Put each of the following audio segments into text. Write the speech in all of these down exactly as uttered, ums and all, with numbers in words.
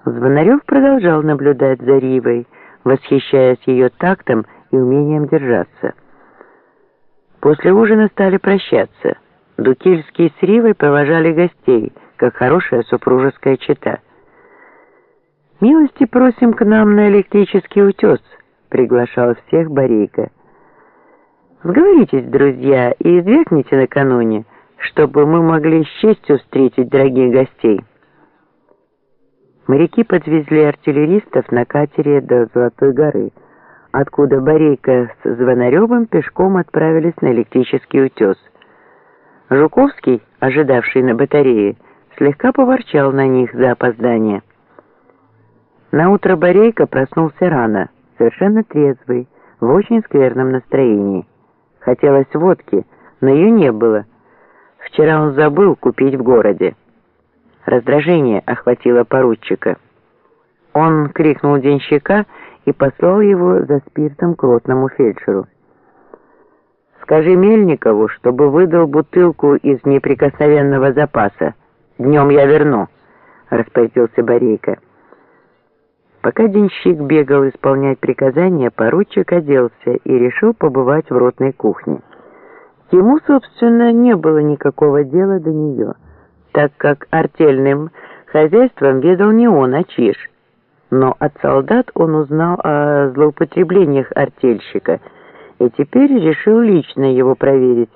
Звонарев продолжал наблюдать за Ривой, восхищаясь ее тактом и умением держаться. После ужина стали прощаться. Дукильский с Ривой провожали гостей, как хорошая супружеская чета. «Милости просим к нам на электрический утес», — приглашал всех Борейко. «Сговоритесь, друзья, и извергните накануне, чтобы мы могли с честью встретить дорогих гостей». Моряки подвезли артиллеристов на катере до Золотой горы, откуда Борейко с Звонаревым пешком отправились на электрический утес. Жуковский, ожидавший на батарее, слегка поворчал на них за опоздание. Наутро Борейко проснулся рано, совершенно трезвый, в очень скверном настроении. Хотелось водки, но ее не было. Вчера он забыл купить в городе. Раздражение охватило поручика. Он крикнул денщика и послал его за спиртом к ротному фельдшеру. «Скажи Мельникову, чтобы выдал бутылку из неприкосновенного запаса. Днем я верну», — распорядился Борейко. Пока денщик бегал исполнять приказания, поручик оделся и решил побывать в ротной кухне. Ему, собственно, не было никакого дела до нее, так как артельным хозяйством ведал не он, а Чиж. Но от солдат он узнал о злоупотреблениях артельщика и теперь решил лично его проверить.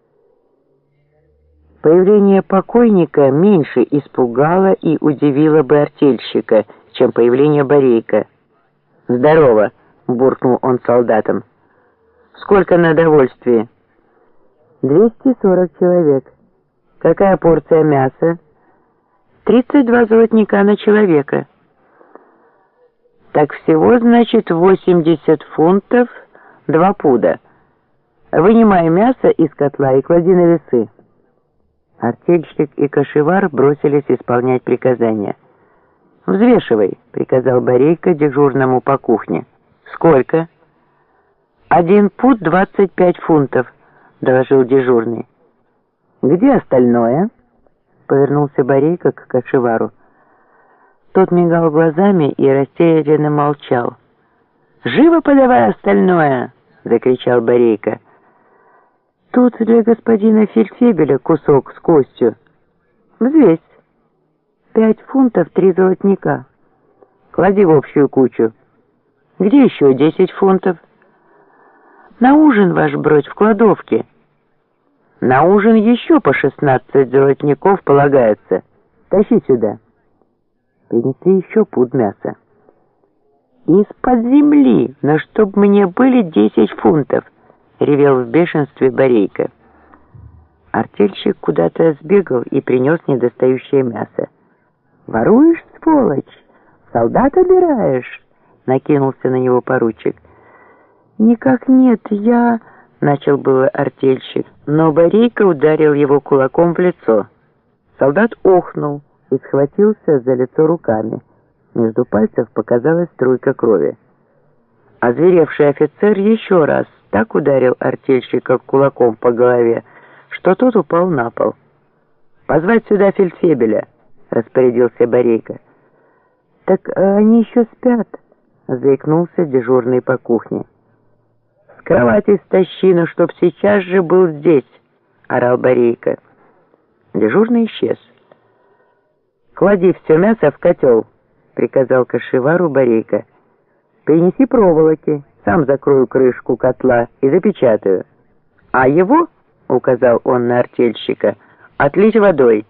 Появление покойника меньше испугало и удивило бы артельщика, чем появление Борейко. «Здорово!» — буркнул он солдатам. «Сколько на довольствие?» «Двести сорок человек». «Какая порция мяса?» «Тридцать два золотника на человека». «Так всего, значит, восемьдесят фунтов, два пуда. Вынимай мясо из котла и клади на весы». Артельщик и кошевар бросились исполнять приказания. «Взвешивай», — приказал Борейко дежурному по кухне. «Сколько?» «Один пуд двадцать пять фунтов», — доложил дежурный. «Где остальное?» — повернулся Борейко к кошевару. Тот мигал глазами и растерянно молчал. «Живо подавай остальное!» — закричал Борейко. «Тут для господина фельдфебеля кусок с костью. Взвесь. Пять фунтов три золотника. Клади в общую кучу. Где еще десять фунтов?» «На ужин, ваш бродь, в кладовке». «На ужин еще по шестнадцать золотников полагается. Тащи сюда». Принесли еще пуд мяса. «Из-под земли, но чтоб мне были десять фунтов», — ревел в бешенстве Борейко. Артельщик куда-то сбегал и принес недостающее мясо. «Воруешь, сволочь? Солдат обираешь?» — накинулся на него поручик. «Никак нет, я...» — начал было артельщик, но Борейко ударил его кулаком в лицо. Солдат охнул и схватился за лицо руками. Между пальцев показалась струйка крови. Озверевший офицер еще раз так ударил артельщика кулаком по голове, что тот упал на пол. «Позвать сюда фельдфебеля», — распорядился Борейко. «Так они еще спят», — заикнулся дежурный по кухне. «С кровати стащи, но чтоб сейчас же был здесь», — орал Борейко. Дежурный исчез. «Клади все мясо в котел», — приказал кошевару Борейко. «Принеси проволоки, сам закрою крышку котла и запечатаю. А его, — указал он на артельщика, — отлить водой».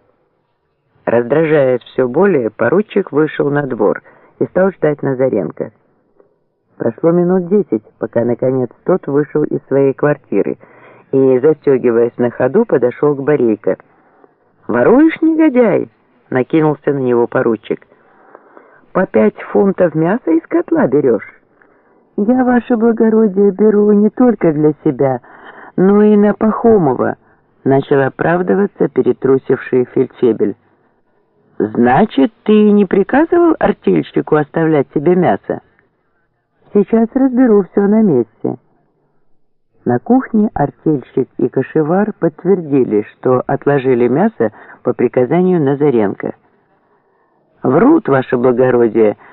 Раздражаясь все более, поручик вышел на двор и стал ждать Назаренко. Прошло минут десять, пока, наконец, тот вышел из своей квартиры и, застегиваясь на ходу, подошел к Борейко. «Воруешь, негодяй?» — накинулся на него поручик. «По пять фунтов мяса из котла берешь?» «Я, ваше благородие, беру не только для себя, но и на Пахомова», — начал оправдываться перетрусивший фельдфебель. «Значит, ты не приказывал артельщику оставлять себе мясо?» «Сейчас разберу все на месте». На кухне артельщик и кошевар подтвердили, что отложили мясо по приказанию Назаренко. «Врут, ваше благородие!»